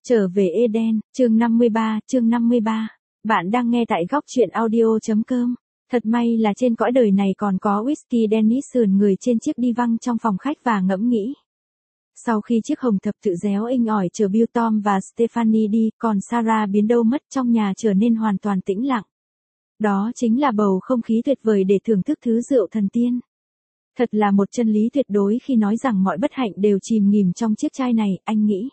Trở về Eden, chương 53. Bạn đang nghe tại góc truyện audio.com. Thật may là trên cõi đời này còn có whisky Dennis sườn người trên chiếc đi văng trong phòng khách và ngẫm nghĩ. Sau khi chiếc hồng thập tự réo inh ỏi chờ Bill, Tom và Stephanie đi, còn Sarah biến đâu mất, trong nhà trở nên hoàn toàn tĩnh lặng. Đó chính là bầu không khí tuyệt vời để thưởng thức thứ rượu thần tiên. Thật là một chân lý tuyệt đối khi nói rằng mọi bất hạnh đều chìm nghỉm trong chiếc chai này, anh nghĩ.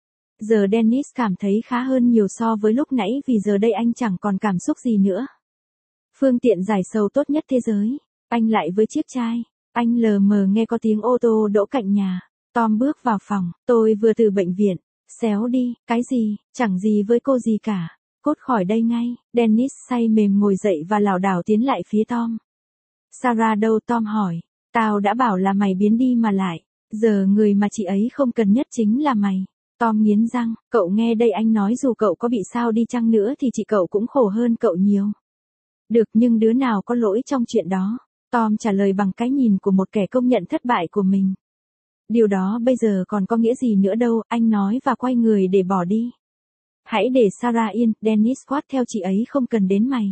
Giờ Dennis cảm thấy khá hơn nhiều so với lúc nãy vì giờ đây anh chẳng còn cảm xúc gì nữa. Phương tiện giải sầu tốt nhất thế giới. Anh lại với chiếc chai. Anh lờ mờ nghe có tiếng ô tô đỗ cạnh nhà. Tom bước vào phòng. Tôi vừa từ bệnh viện. Xéo đi, cái gì, chẳng gì với cô gì cả. Cốt khỏi đây ngay. Dennis say mềm ngồi dậy và lảo đảo tiến lại phía Tom. Sarah đâu? Tom hỏi. Tao đã bảo là mày biến đi mà lại. Giờ người mà chị ấy không cần nhất chính là mày. Tom nghiến răng, cậu nghe đây, anh nói dù cậu có bị sao đi chăng nữa thì chị cậu cũng khổ hơn cậu nhiều. Được, nhưng đứa nào có lỗi trong chuyện đó? Tom trả lời bằng cái nhìn của một kẻ công nhận thất bại của mình. Điều đó bây giờ còn có nghĩa gì nữa đâu, anh nói và quay người để bỏ đi. Hãy để Sarah yên, Dennis quát theo, chị ấy không cần đến mày.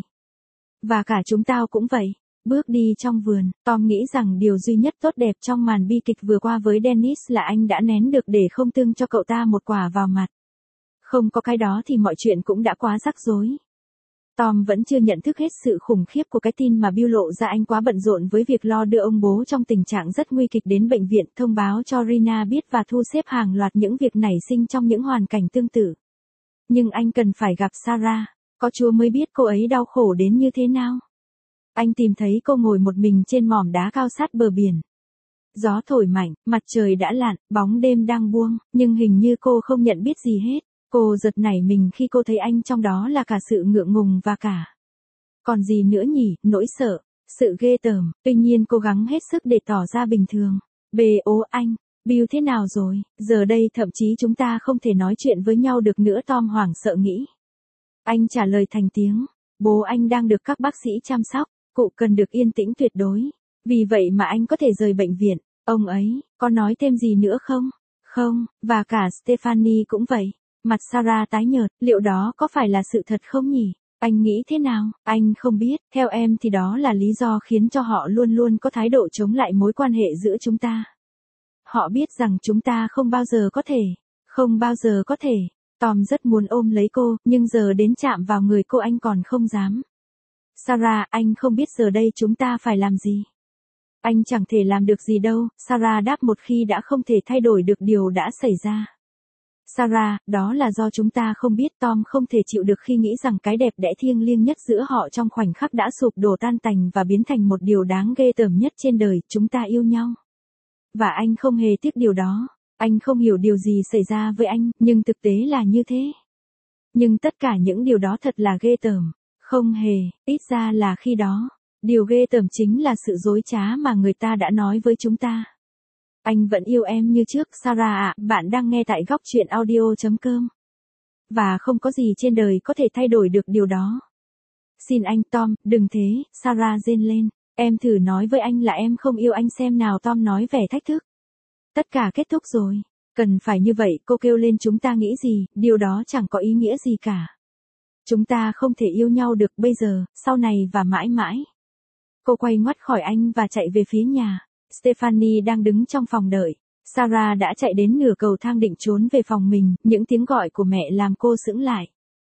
Và cả chúng tao cũng vậy. Bước đi trong vườn, Tom nghĩ rằng điều duy nhất tốt đẹp trong màn bi kịch vừa qua với Dennis là anh đã nén được để không tưng cho cậu ta một quả vào mặt. Không có cái đó thì mọi chuyện cũng đã quá rắc rối. Tom vẫn chưa nhận thức hết sự khủng khiếp của cái tin mà Bill lộ ra. Anh quá bận rộn với việc lo đưa ông bố trong tình trạng rất nguy kịch đến bệnh viện, thông báo cho Rina biết và thu xếp hàng loạt những việc nảy sinh trong những hoàn cảnh tương tự. Nhưng anh cần phải gặp Sarah, có Chúa mới biết cô ấy đau khổ đến như thế nào. Anh tìm thấy cô ngồi một mình trên mỏm đá cao sát bờ biển. Gió thổi mạnh, mặt trời đã lặn, bóng đêm đang buông, nhưng hình như cô không nhận biết gì hết. Cô giật nảy mình khi cô thấy anh, trong đó là cả sự ngượng ngùng và cả. Còn gì nữa nhỉ, nỗi sợ, sự ghê tởm, tuy nhiên cố gắng hết sức để tỏ ra bình thường. Anh, Bill thế nào rồi? Giờ đây thậm chí chúng ta không thể nói chuyện với nhau được nữa, Tom hoảng sợ nghĩ. Anh trả lời thành tiếng, bố anh đang được các bác sĩ chăm sóc. Cụ cần được yên tĩnh tuyệt đối. Vì vậy mà anh có thể rời bệnh viện. Ông ấy, có nói thêm gì nữa không? Không, và cả Stephanie cũng vậy. Mặt Sarah tái nhợt, liệu đó có phải là sự thật không nhỉ? Anh nghĩ thế nào? Anh không biết, theo em thì đó là lý do khiến cho họ luôn luôn có thái độ chống lại mối quan hệ giữa chúng ta. Họ biết rằng chúng ta không bao giờ có thể. Tom rất muốn ôm lấy cô, nhưng giờ đến chạm vào người cô anh còn không dám. Sarah, anh không biết giờ đây chúng ta phải làm gì. Anh chẳng thể làm được gì đâu, Sarah đáp, một khi đã không thể thay đổi được điều đã xảy ra. Sarah, đó là do chúng ta không biết. Tom không thể chịu được khi nghĩ rằng cái đẹp đẽ thiêng liêng nhất giữa họ trong khoảnh khắc đã sụp đổ tan tành và biến thành một điều đáng ghê tởm nhất trên đời. Chúng ta yêu nhau. Và anh không hề tiếc điều đó. Anh không hiểu điều gì xảy ra với anh, nhưng thực tế là như thế. Nhưng tất cả những điều đó thật là ghê tởm. Không hề, ít ra là khi đó. Điều ghê tởm chính là sự dối trá mà người ta đã nói với chúng ta. Anh vẫn yêu em như trước, Sarah ạ. Bạn đang nghe tại góc truyện audio.com. Và không có gì trên đời có thể thay đổi được điều đó. Xin anh Tom, đừng thế, Sarah rên lên. Em thử nói với anh là em không yêu anh xem nào, Tom nói vẻ thách thức. Tất cả kết thúc rồi. Cần phải như vậy, cô kêu lên, chúng ta nghĩ gì, điều đó chẳng có ý nghĩa gì cả. Chúng ta không thể yêu nhau được bây giờ, sau này và mãi mãi. Cô quay ngoắt khỏi anh và chạy về phía nhà. Stephanie đang đứng trong phòng đợi. Sarah đã chạy đến nửa cầu thang định trốn về phòng mình, những tiếng gọi của mẹ làm cô sững lại.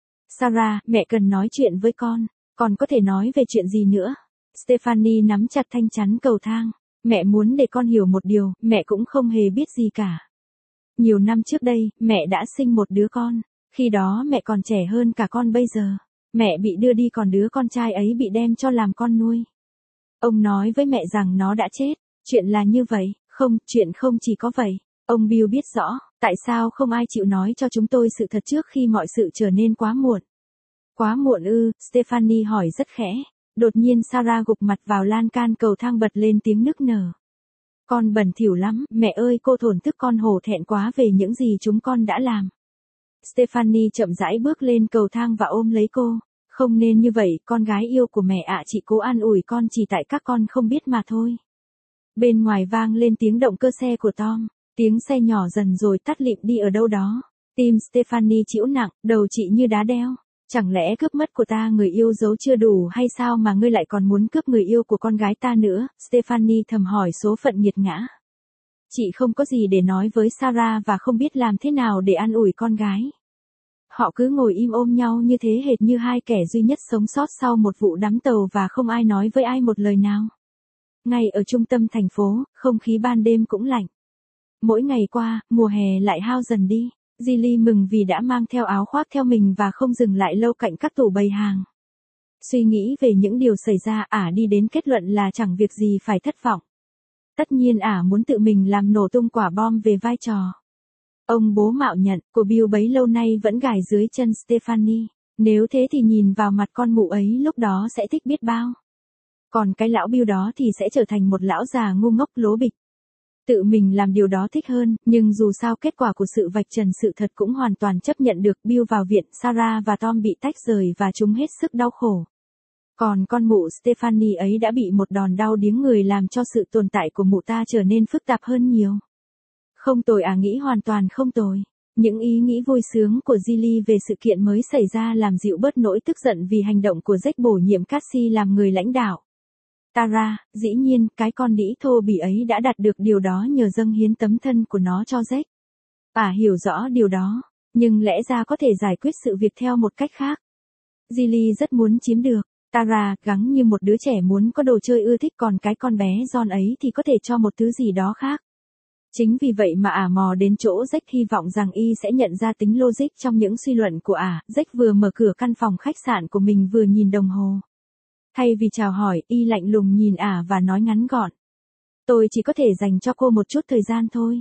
Sarah, mẹ cần nói chuyện với con. Con có thể nói về chuyện gì nữa? Stephanie nắm chặt thanh chắn cầu thang. Mẹ muốn để con hiểu một điều, mẹ cũng không hề biết gì cả. Nhiều năm trước đây, mẹ đã sinh một đứa con. Khi đó mẹ còn trẻ hơn cả con bây giờ. Mẹ bị đưa đi, còn đứa con trai ấy bị đem cho làm con nuôi. Ông nói với mẹ rằng nó đã chết. Chuyện là như vậy. Không, chuyện không chỉ có vậy. Ông Bill biết rõ, tại sao không ai chịu nói cho chúng tôi sự thật trước khi mọi sự trở nên quá muộn. Quá muộn ư? Stephanie hỏi rất khẽ. Đột nhiên Sarah gục mặt vào lan can cầu thang, bật lên tiếng nức nở. Con bẩn thỉu lắm, mẹ ơi, cô thổn thức, con hổ thẹn quá về những gì chúng con đã làm. Stephanie chậm rãi bước lên cầu thang và ôm lấy cô. Không nên như vậy, con gái yêu của mẹ ạ, chị cố an ủi con, chỉ tại các con không biết mà thôi. Bên ngoài vang lên tiếng động cơ xe của Tom. Tiếng xe nhỏ dần rồi tắt lịm đi ở đâu đó. Tim Stephanie chịu nặng, đầu chị như đá đeo. Chẳng lẽ cướp mất của ta người yêu dấu chưa đủ hay sao mà ngươi lại còn muốn cướp người yêu của con gái ta nữa? Stephanie thầm hỏi số phận nghiệt ngã. Chị không có gì để nói với Sarah và không biết làm thế nào để an ủi con gái. Họ cứ ngồi im ôm nhau như thế hệt như hai kẻ duy nhất sống sót sau một vụ đắm tàu và không ai nói với ai một lời nào. Ngay ở trung tâm thành phố, không khí ban đêm cũng lạnh. Mỗi ngày qua, mùa hè lại hao dần đi. Gilly mừng vì đã mang theo áo khoác theo mình và không dừng lại lâu cạnh các tủ bày hàng. Suy nghĩ về những điều xảy ra, đi đến kết luận là chẳng việc gì phải thất vọng. Tất nhiên muốn tự mình làm nổ tung quả bom về vai trò. Ông bố mạo nhận, của Bill bấy lâu nay vẫn gài dưới chân Stephanie. Nếu thế thì nhìn vào mặt con mụ ấy lúc đó sẽ thích biết bao. Còn cái lão Bill đó thì sẽ trở thành một lão già ngu ngốc lố bịch. Tự mình làm điều đó thích hơn, nhưng dù sao kết quả của sự vạch trần sự thật cũng hoàn toàn chấp nhận được. Bill vào viện, Sarah và Tom bị tách rời và chúng hết sức đau khổ. Còn con mụ Stephanie ấy đã bị một đòn đau điếng người làm cho sự tồn tại của mụ ta trở nên phức tạp hơn nhiều. Không tồi, nghĩ hoàn toàn không tồi. Những ý nghĩ vui sướng của Gilly về sự kiện mới xảy ra làm dịu bớt nỗi tức giận vì hành động của Jack bổ nhiệm Cassie làm người lãnh đạo. Tara, dĩ nhiên, cái con đĩ thô bỉ ấy đã đạt được điều đó nhờ dâng hiến tấm thân của nó cho Jack. Hiểu rõ điều đó, nhưng lẽ ra có thể giải quyết sự việc theo một cách khác. Gilly rất muốn chiếm được. Tara, gắng như một đứa trẻ muốn có đồ chơi ưa thích, còn cái con bé John ấy thì có thể cho một thứ gì đó khác. Chính vì vậy mà mò đến chỗ Jack hy vọng rằng y sẽ nhận ra tính logic trong những suy luận của Jack vừa mở cửa căn phòng khách sạn của mình vừa nhìn đồng hồ. Thay vì chào hỏi, y lạnh lùng nhìn và nói ngắn gọn. Tôi chỉ có thể dành cho cô một chút thời gian thôi.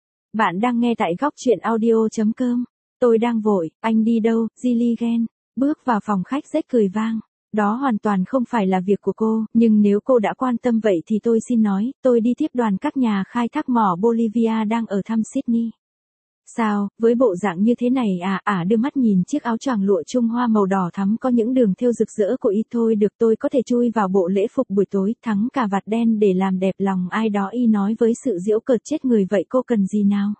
Bạn đang nghe tại góc truyện audio.com. Tôi đang vội, anh đi đâu? Gilly ghen. Bước vào phòng khách, Jack cười vang. Đó hoàn toàn không phải là việc của cô, nhưng nếu cô đã quan tâm vậy thì tôi xin nói, tôi đi tiếp đoàn các nhà khai thác mỏ Bolivia đang ở thăm Sydney. Sao, với bộ dạng như thế này đưa mắt nhìn chiếc áo choàng lụa Trung Hoa màu đỏ thắm có những đường thêu rực rỡ của y. Thôi được, tôi có thể chui vào bộ lễ phục buổi tối, thắng cà vạt đen để làm đẹp lòng ai đó, y nói với sự giễu cợt chết người. Vậy cô cần gì nào?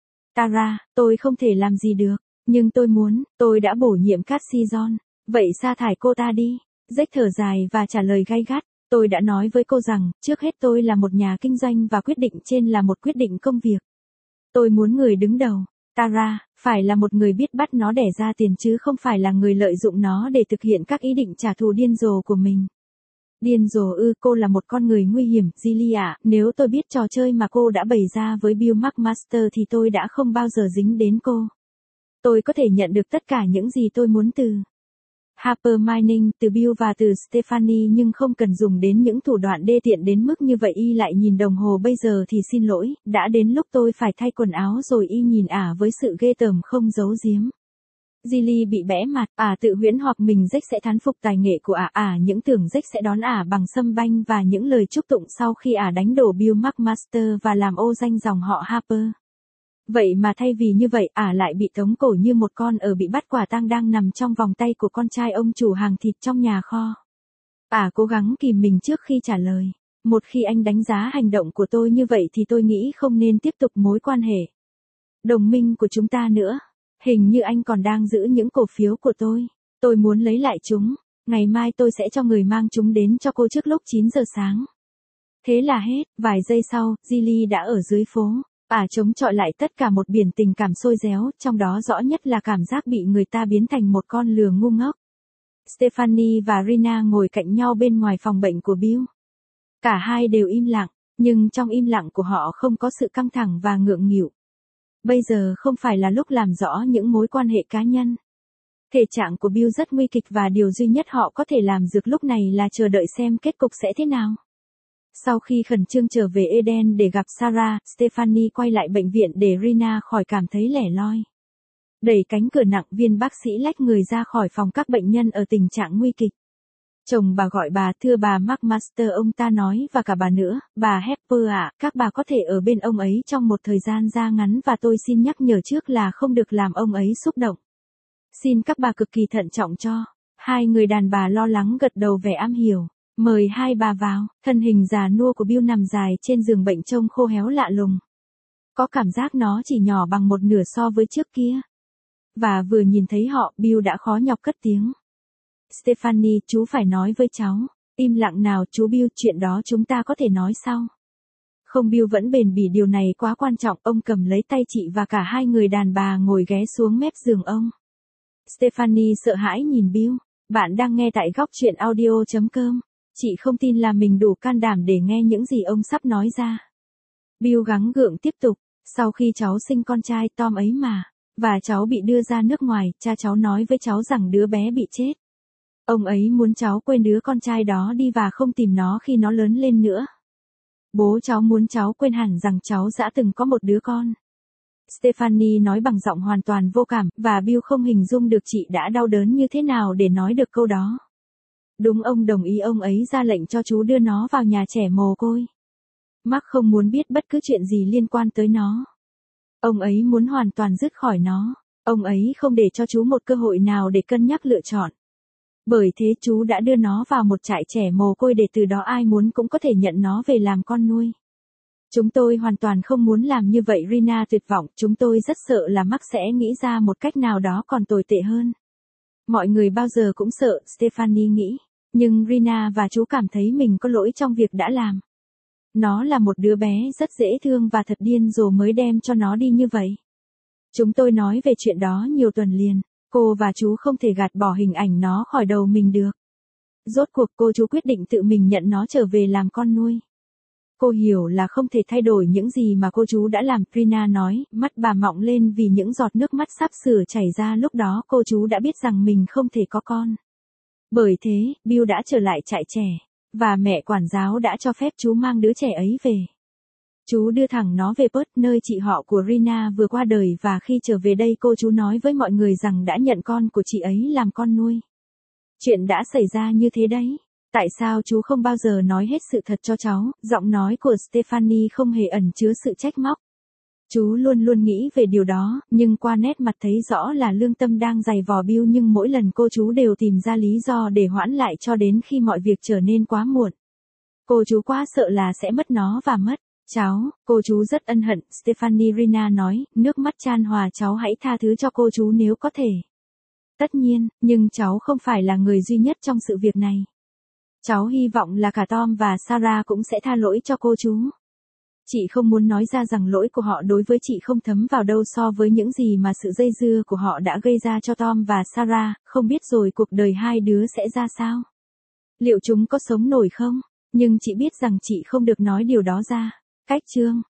Tara, tôi không thể làm gì được, nhưng tôi đã bổ nhiệm Cassie John. Vậy sa thải cô ta đi. Jack thở dài và trả lời gay gắt. Tôi đã nói với cô rằng, trước hết tôi là một nhà kinh doanh và quyết định trên là một quyết định công việc. Tôi muốn người đứng đầu, Tara, phải là một người biết bắt nó đẻ ra tiền chứ không phải là người lợi dụng nó để thực hiện các ý định trả thù điên rồ của mình. Điên rồ ư? Cô là một con người nguy hiểm, Gilly ạ. Nếu tôi biết trò chơi mà cô đã bày ra với Bill McMaster thì tôi đã không bao giờ dính đến cô. Tôi có thể nhận được tất cả những gì tôi muốn từ Harper Mining, từ Bill và từ Stephanie, nhưng không cần dùng đến những thủ đoạn đê tiện đến mức như vậy. Y lại nhìn đồng hồ. Bây giờ thì xin lỗi, đã đến lúc tôi phải thay quần áo rồi. Y nhìn với sự ghê tởm không giấu giếm. Gilly bị bẽ mặt, tự huyễn hoặc mình Jack sẽ thán phục tài nghệ của những tưởng Jack sẽ đón bằng sâm banh và những lời chúc tụng sau khi đánh đổ Bill McMaster và làm ô danh dòng họ Harper. Vậy mà thay vì như vậy, lại bị tống cổ như một con bị bắt quả tang đang nằm trong vòng tay của con trai ông chủ hàng thịt trong nhà kho. Cố gắng kìm mình trước khi trả lời. Một khi anh đánh giá hành động của tôi như vậy thì tôi nghĩ không nên tiếp tục mối quan hệ đồng minh của chúng ta nữa. Hình như anh còn đang giữ những cổ phiếu của tôi. Tôi muốn lấy lại chúng. Ngày mai tôi sẽ cho người mang chúng đến cho cô trước lúc 9 giờ sáng. Thế là hết. Vài giây sau, Gilly đã ở dưới phố. Chống chọi lại tất cả một biển tình cảm sôi réo, trong đó rõ nhất là cảm giác bị người ta biến thành một con lừa ngu ngốc. Stephanie và Rina ngồi cạnh nhau bên ngoài phòng bệnh của Bill. Cả hai đều im lặng, nhưng trong im lặng của họ không có sự căng thẳng và ngượng nghịu. Bây giờ không phải là lúc làm rõ những mối quan hệ cá nhân. Thể trạng của Bill rất nguy kịch và điều duy nhất họ có thể làm được lúc này là chờ đợi xem kết cục sẽ thế nào. Sau khi khẩn trương trở về Eden để gặp Sarah, Stephanie quay lại bệnh viện để Rina khỏi cảm thấy lẻ loi. Đẩy cánh cửa nặng, viên bác sĩ lách người ra khỏi phòng các bệnh nhân ở tình trạng nguy kịch. Chồng bà gọi bà, thưa bà McMaster, ông ta nói, và cả bà nữa, bà Harper các bà có thể ở bên ông ấy trong một thời gian ngắn và tôi xin nhắc nhở trước là không được làm ông ấy xúc động. Xin các bà cực kỳ thận trọng cho. Hai người đàn bà lo lắng gật đầu vẻ am hiểu. Mời hai bà vào. Thân hình già nua của Bill nằm dài trên giường bệnh trông khô héo lạ lùng. Có cảm giác nó chỉ nhỏ bằng một nửa so với trước kia. Và vừa nhìn thấy họ, Bill đã khó nhọc cất tiếng. Stephanie, chú phải nói với cháu. Im lặng nào chú Bill, chuyện đó chúng ta có thể nói sau. Không, Bill vẫn bền bỉ, điều này quá quan trọng. Ông cầm lấy tay chị và cả hai người đàn bà ngồi ghé xuống mép giường ông. Stephanie sợ hãi nhìn Bill. Bạn đang nghe tại góc truyện audio.com. Chị không tin là mình đủ can đảm để nghe những gì ông sắp nói ra. Bill gắng gượng tiếp tục. Sau khi cháu sinh con trai Tom ấy mà, và cháu bị đưa ra nước ngoài, cha cháu nói với cháu rằng đứa bé bị chết. Ông ấy muốn cháu quên đứa con trai đó đi và không tìm nó khi nó lớn lên nữa. Bố cháu muốn cháu quên hẳn rằng cháu đã từng có một đứa con. Stephanie nói bằng giọng hoàn toàn vô cảm, và Bill không hình dung được chị đã đau đớn như thế nào để nói được câu đó. Đúng, ông đồng ý, ông ấy ra lệnh cho chú đưa nó vào nhà trẻ mồ côi. Mark không muốn biết bất cứ chuyện gì liên quan tới nó. Ông ấy muốn hoàn toàn dứt khỏi nó. Ông ấy không để cho chú một cơ hội nào để cân nhắc lựa chọn. Bởi thế chú đã đưa nó vào một trại trẻ mồ côi để từ đó ai muốn cũng có thể nhận nó về làm con nuôi. Chúng tôi hoàn toàn không muốn làm như vậy, Rina tuyệt vọng, chúng tôi rất sợ là Mark sẽ nghĩ ra một cách nào đó còn tồi tệ hơn. Mọi người bao giờ cũng sợ, Stephanie nghĩ, nhưng Rina và chú cảm thấy mình có lỗi trong việc đã làm. Nó là một đứa bé rất dễ thương và thật điên rồ mới đem cho nó đi như vậy. Chúng tôi nói về chuyện đó nhiều tuần liền, cô và chú không thể gạt bỏ hình ảnh nó khỏi đầu mình được. Rốt cuộc chú quyết định tự mình nhận nó trở về làm con nuôi. Cô hiểu là không thể thay đổi những gì mà chú đã làm, Rina nói, mắt bà mọng lên vì những giọt nước mắt sắp sửa chảy ra. Lúc đó chú đã biết rằng mình không thể có con. Bởi thế, Bill đã trở lại trại trẻ, và mẹ quản giáo đã cho phép chú mang đứa trẻ ấy về. Chú đưa thẳng nó về Perth, nơi chị họ của Rina vừa qua đời, và khi trở về đây chú nói với mọi người rằng đã nhận con của chị ấy làm con nuôi. Chuyện đã xảy ra như thế đấy. Tại sao chú không bao giờ nói hết sự thật cho cháu? Giọng nói của Stephanie không hề ẩn chứa sự trách móc. Chú luôn luôn nghĩ về điều đó, nhưng qua nét mặt thấy rõ là lương tâm đang giày vò Bill, nhưng mỗi lần chú đều tìm ra lý do để hoãn lại cho đến khi mọi việc trở nên quá muộn. Chú quá sợ là sẽ mất nó và mất cháu. Chú rất ân hận, Stephanie, Rina nói, nước mắt chan hòa, cháu hãy tha thứ cho chú nếu có thể. Tất nhiên, nhưng cháu không phải là người duy nhất trong sự việc này. Cháu hy vọng là cả Tom và Sarah cũng sẽ tha lỗi cho chú. Chị không muốn nói ra rằng lỗi của họ đối với chị không thấm vào đâu so với những gì mà sự dây dưa của họ đã gây ra cho Tom và Sarah, không biết rồi cuộc đời hai đứa sẽ ra sao. Liệu chúng có sống nổi không? Nhưng chị biết rằng chị không được nói điều đó ra. Cách chương